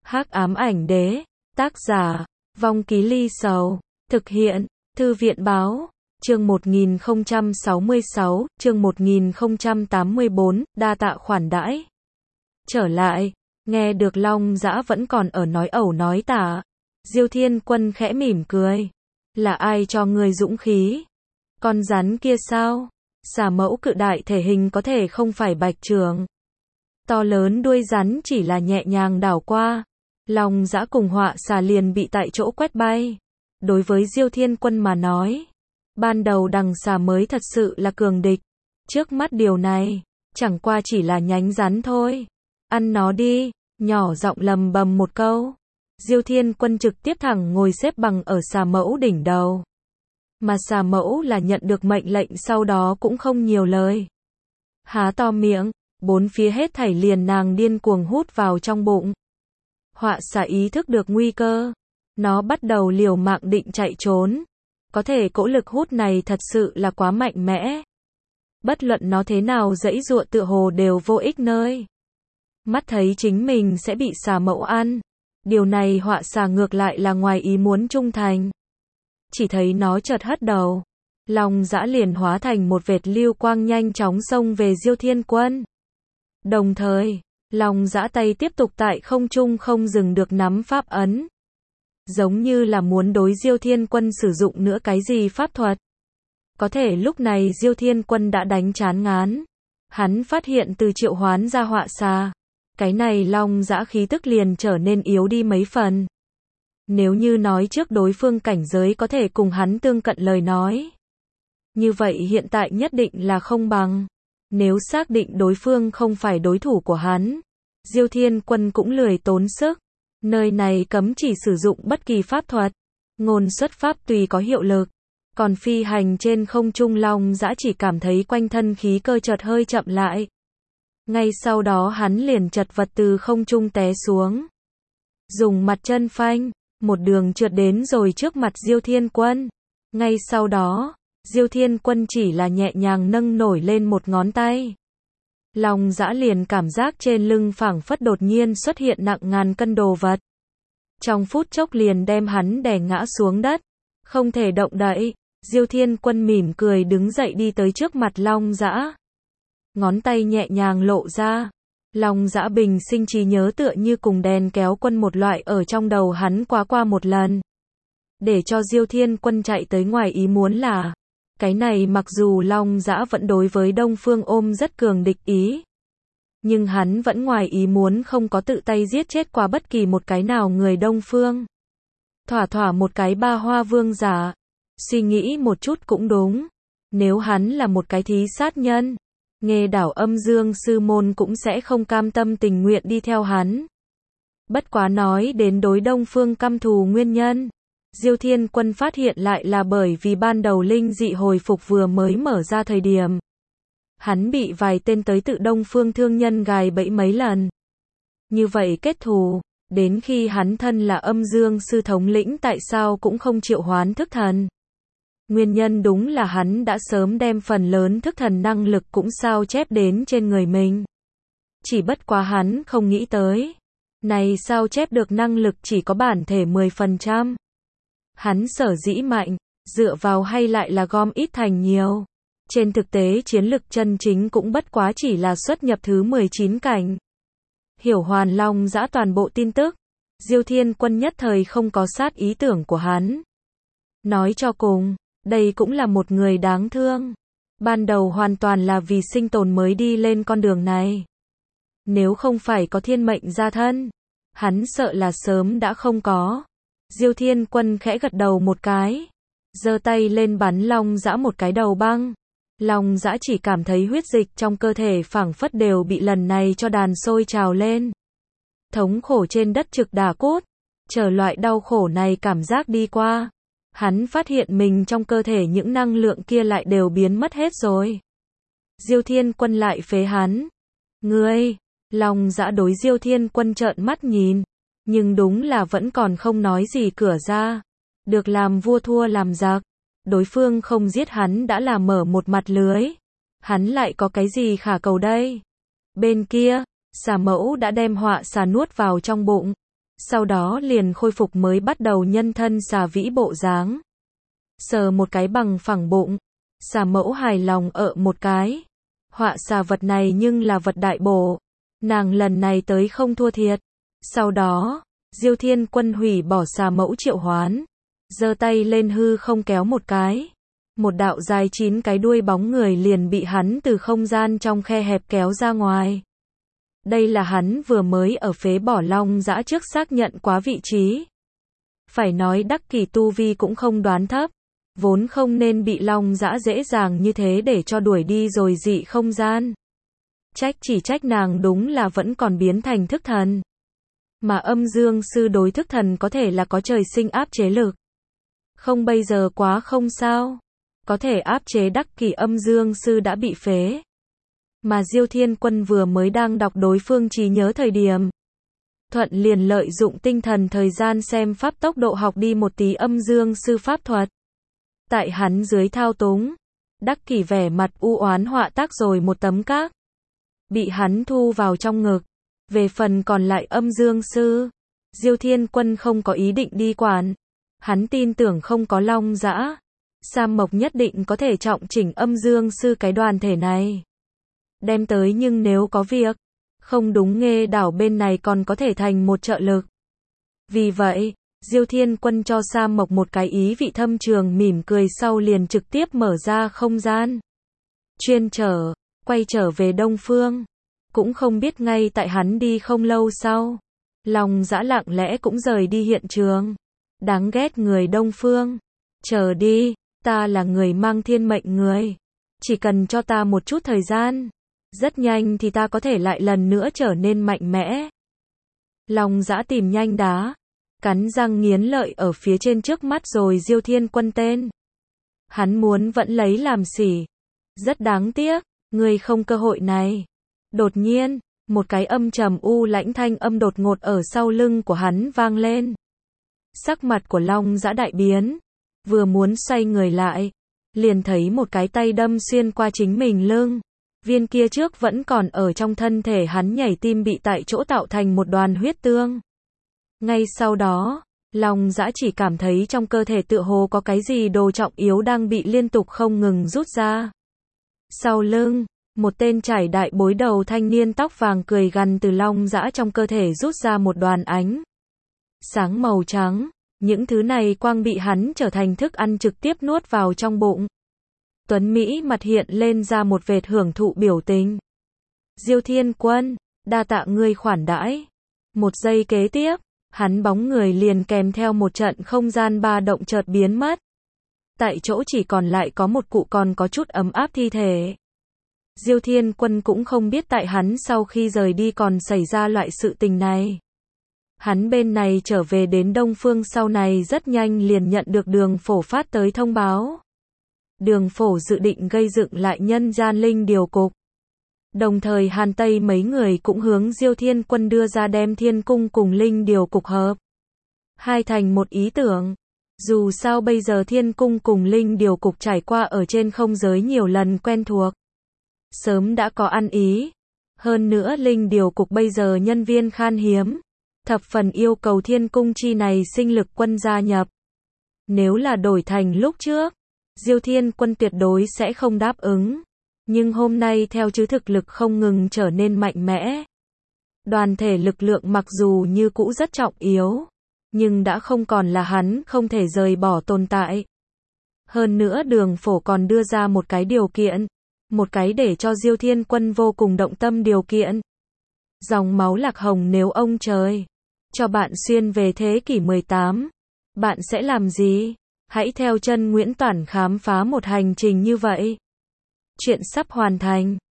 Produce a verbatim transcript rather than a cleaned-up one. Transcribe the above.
Hắc ám ảnh đế, tác giả, Vong Ký Ly Sầu, thực hiện, Thư viện báo, chương một nghìn không trăm sáu mươi sáu, chương một nghìn không trăm tám mươi bốn, đa tạ khoản đãi. Trở lại, nghe được Long Dã vẫn còn ở nói ẩu nói tả. Diêu Thiên Quân khẽ mỉm cười. Là ai cho ngươi dũng khí? Con rắn kia sao? Xà mẫu cự đại thể hình có thể không phải bạch trường. To lớn đuôi rắn chỉ là nhẹ nhàng đảo qua. Long Dã cùng họa xà liền bị tại chỗ quét bay. Đối với Diêu Thiên Quân mà nói, ban đầu đằng xà mới thật sự là cường địch. Trước mắt điều này, chẳng qua chỉ là nhánh rắn thôi. Ăn nó đi, nhỏ giọng lầm bầm một câu. Diêu Thiên Quân trực tiếp thẳng ngồi xếp bằng ở xà mẫu đỉnh đầu. Mà xà mẫu là nhận được mệnh lệnh sau đó cũng không nhiều lời. Há to miệng, bốn phía hết thảy liền nàng điên cuồng hút vào trong bụng. Họa xà ý thức được nguy cơ. Nó bắt đầu liều mạng định chạy trốn. Có thể cỗ lực hút này thật sự là quá mạnh mẽ. Bất luận nó thế nào giãy giụa tựa hồ đều vô ích nơi. Mắt thấy chính mình sẽ bị xà mẫu ăn. Điều này họa xà ngược lại là ngoài ý muốn trung thành. Chỉ thấy nó chợt hất đầu. Long Dã liền hóa thành một vệt lưu quang nhanh chóng xông về Diêu Thiên Quân. Đồng thời, Long Dã tay tiếp tục tại không trung không dừng được nắm pháp ấn. Giống như là muốn đối Diêu Thiên Quân sử dụng nữa cái gì pháp thuật. Có thể lúc này Diêu Thiên Quân đã đánh chán ngán. Hắn phát hiện từ triệu hoán ra họa xà. Cái này Long Dã khí tức liền trở nên yếu đi mấy phần. Nếu như nói trước đối phương cảnh giới có thể cùng hắn tương cận lời nói. Như vậy hiện tại nhất định là không bằng. Nếu xác định đối phương không phải đối thủ của hắn, Diêu Thiên Quân cũng lười tốn sức. Nơi này cấm chỉ sử dụng bất kỳ pháp thuật. Ngôn xuất pháp tùy có hiệu lực. Còn phi hành trên không trung Long Dã chỉ cảm thấy quanh thân khí cơ chợt hơi chậm lại. Ngay sau đó hắn liền chật vật từ không trung té xuống. Dùng mặt chân phanh, một đường trượt đến rồi trước mặt Diêu Thiên Quân. Ngay sau đó, Diêu Thiên Quân chỉ là nhẹ nhàng nâng nổi lên một ngón tay. Long Dã liền cảm giác trên lưng phảng phất đột nhiên xuất hiện nặng ngàn cân đồ vật. Trong phút chốc liền đem hắn đè ngã xuống đất. Không thể động đậy, Diêu Thiên Quân mỉm cười đứng dậy đi tới trước mặt Long Dã. Ngón tay nhẹ nhàng lộ ra. Long Dã bình sinh trí nhớ tựa như cùng đèn kéo quân một loại ở trong đầu hắn quá qua một lần. Để cho Diêu Thiên Quân chạy tới ngoài ý muốn là, cái này mặc dù Long Dã vẫn đối với Đông Phương ôm rất cường địch ý. Nhưng hắn vẫn ngoài ý muốn không có tự tay giết chết qua bất kỳ một cái nào người Đông Phương. Thỏa thỏa một cái ba hoa vương giả. Suy nghĩ một chút cũng đúng. Nếu hắn là một cái thí sát nhân, Nghê đảo Âm Dương sư môn cũng sẽ không cam tâm tình nguyện đi theo hắn. Bất quá nói đến đối Đông Phương căm thù nguyên nhân, Diêu Thiên Quân phát hiện lại là bởi vì ban đầu linh dị hồi phục vừa mới mở ra thời điểm. Hắn bị vài tên tới tự Đông Phương thương nhân gài bẫy mấy lần. Như vậy kết thù, đến khi hắn thân là Âm Dương sư thống lĩnh tại sao cũng không triệu hoán thức thần. Nguyên nhân đúng là hắn đã sớm đem phần lớn thức thần năng lực cũng sao chép đến trên người mình. Chỉ bất quá hắn không nghĩ tới. Này sao chép được năng lực chỉ có bản thể mười phần trăm. Hắn sở dĩ mạnh, dựa vào hay lại là gom ít thành nhiều. Trên thực tế chiến lực chân chính cũng bất quá chỉ là xuất nhập thứ mười chín cảnh. Hiểu hoàn Long Dã toàn bộ tin tức. Diêu Thiên Quân nhất thời không có sát ý tưởng của hắn. Nói cho cùng, đây cũng là một người đáng thương. Ban đầu hoàn toàn là vì sinh tồn mới đi lên con đường này. Nếu không phải có thiên mệnh gia thân, hắn sợ là sớm đã không có. Diêu Thiên Quân khẽ gật đầu một cái, giơ tay lên bắn Long Dã một cái đầu băng. Long Dã chỉ cảm thấy huyết dịch trong cơ thể phảng phất đều bị lần này cho đàn sôi trào lên. Thống khổ trên đất trực đà cốt, chờ loại đau khổ này cảm giác đi qua. Hắn phát hiện mình trong cơ thể những năng lượng kia lại đều biến mất hết rồi. Diêu Thiên Quân lại phế hắn. Ngươi, Long Dã đối Diêu Thiên Quân trợn mắt nhìn. Nhưng đúng là vẫn còn không nói gì cửa ra. Được làm vua thua làm giặc. Đối phương không giết hắn đã là mở một mặt lưới. Hắn lại có cái gì khả cầu đây? Bên kia, xà mẫu đã đem họa xà nuốt vào trong bụng. sau đó liền khôi phục mới bắt đầu nhân thân xà vĩ bộ dáng. Sờ một cái bằng phẳng bụng, xà mẫu hài lòng ợ một cái. Họa xà vật này nhưng là vật đại bổ, nàng lần này tới không thua thiệt. Sau đó, Diêu Thiên Quân hủy bỏ xà mẫu triệu hoán, giơ tay lên hư không kéo một cái. Một đạo dài chín cái đuôi bóng người liền bị hắn từ không gian trong khe hẹp kéo ra ngoài. Đây là hắn vừa mới ở phế bỏ Long Dã trước xác nhận quá vị trí. Phải nói Đắc Kỷ tu vi cũng không đoán thấp, vốn không nên bị Long Dã dễ dàng như thế để cho đuổi đi rồi dị không gian. Trách chỉ trách nàng đúng là vẫn còn biến thành thức thần. Mà âm dương sư đối thức thần có thể là có trời sinh áp chế lực. Không bây giờ quá không sao. Có thể áp chế Đắc Kỷ âm dương sư đã bị phế. Mà Diêu Thiên Quân vừa mới đang đọc đối phương trí nhớ thời điểm. Thuận liền lợi dụng tinh thần thời gian xem pháp tốc độ học đi một tí âm dương sư pháp thuật. Tại hắn dưới thao túng, Đắc Kỷ vẻ mặt u oán họa tác rồi một tấm các. Bị hắn thu vào trong ngực. Về phần còn lại âm dương sư, Diêu Thiên Quân không có ý định đi quản. Hắn tin tưởng không có Long Dã, Sam Mộc nhất định có thể trọng chỉnh âm dương sư cái đoàn thể này. Đem tới nhưng nếu có việc, không đúng Nghê đảo bên này còn có thể thành một trợ lực. Vì vậy, Diêu Thiên Quân cho Sam Mộc một cái ý vị thâm trường mỉm cười sau liền trực tiếp mở ra không gian. Chuyên trở, quay trở về Đông Phương. Cũng không biết ngay tại hắn đi không lâu sau, Long Dã lặng lẽ cũng rời đi hiện trường. Đáng ghét người Đông Phương. Chờ đi, ta là người mang thiên mệnh người. Chỉ cần cho ta một chút thời gian. Rất nhanh thì ta có thể lại lần nữa trở nên mạnh mẽ. Long Dã tìm nhanh đá. Cắn răng nghiến lợi ở phía trên trước mắt rồi Diêu Thiên Quân tên. Hắn muốn vẫn lấy làm xỉ. Rất đáng tiếc, ngươi không cơ hội này. Đột nhiên, một cái âm trầm u lãnh thanh âm đột ngột ở sau lưng của hắn vang lên. Sắc mặt của Long Dã đại biến. Vừa muốn xoay người lại, liền thấy một cái tay đâm xuyên qua chính mình lưng. Viên kia trước vẫn còn ở trong thân thể hắn nhảy tim bị tại chỗ tạo thành một đoàn huyết tương. Ngay sau đó, Long Dã chỉ cảm thấy trong cơ thể tựa hồ có cái gì đồ trọng yếu đang bị liên tục không ngừng rút ra. Sau lưng, một tên trải đại bối đầu thanh niên tóc vàng cười gằn từ Long Dã trong cơ thể rút ra một đoàn ánh sáng màu trắng. Những thứ này quang bị hắn trở thành thức ăn trực tiếp nuốt vào trong bụng. Tuấn Mỹ mặt hiện lên ra một vệt hưởng thụ biểu tình. Diêu Thiên Quân, đa tạ ngươi khoản đãi. Một giây kế tiếp, hắn bóng người liền kèm theo một trận không gian ba động chợt biến mất. Tại chỗ chỉ còn lại có một cụ còn có chút ấm áp thi thể. Diêu Thiên Quân cũng không biết tại hắn sau khi rời đi còn xảy ra loại sự tình này. Hắn bên này trở về đến Đông Phương sau này rất nhanh liền nhận được Đường Phổ phát tới thông báo. Đường Phổ dự định gây dựng lại nhân gian linh điều cục. Đồng thời Hàn Tây mấy người cũng hướng Diêu Thiên Quân đưa ra đem Thiên Cung cùng linh điều cục hợp hai thành một ý tưởng. Dù sao bây giờ Thiên Cung cùng linh điều cục trải qua ở trên không giới nhiều lần quen thuộc. Sớm đã có ăn ý. Hơn nữa linh điều cục bây giờ nhân viên khan hiếm. Thập phần yêu cầu Thiên Cung chi này sinh lực quân gia nhập. Nếu là đổi thành lúc trước, Diêu Thiên Quân tuyệt đối sẽ không đáp ứng. Nhưng hôm nay theo chứ thực lực không ngừng trở nên mạnh mẽ. Đoàn thể lực lượng mặc dù như cũ rất trọng yếu, nhưng đã không còn là hắn không thể rời bỏ tồn tại. Hơn nữa Đường Phổ còn đưa ra một cái điều kiện. Một cái để cho Diêu Thiên Quân vô cùng động tâm điều kiện. Dòng máu Lạc Hồng nếu ông trời cho bạn xuyên về thế kỷ mười tám, bạn sẽ làm gì? Hãy theo chân Nguyễn Toản khám phá một hành trình như vậy. Chuyện sắp hoàn thành.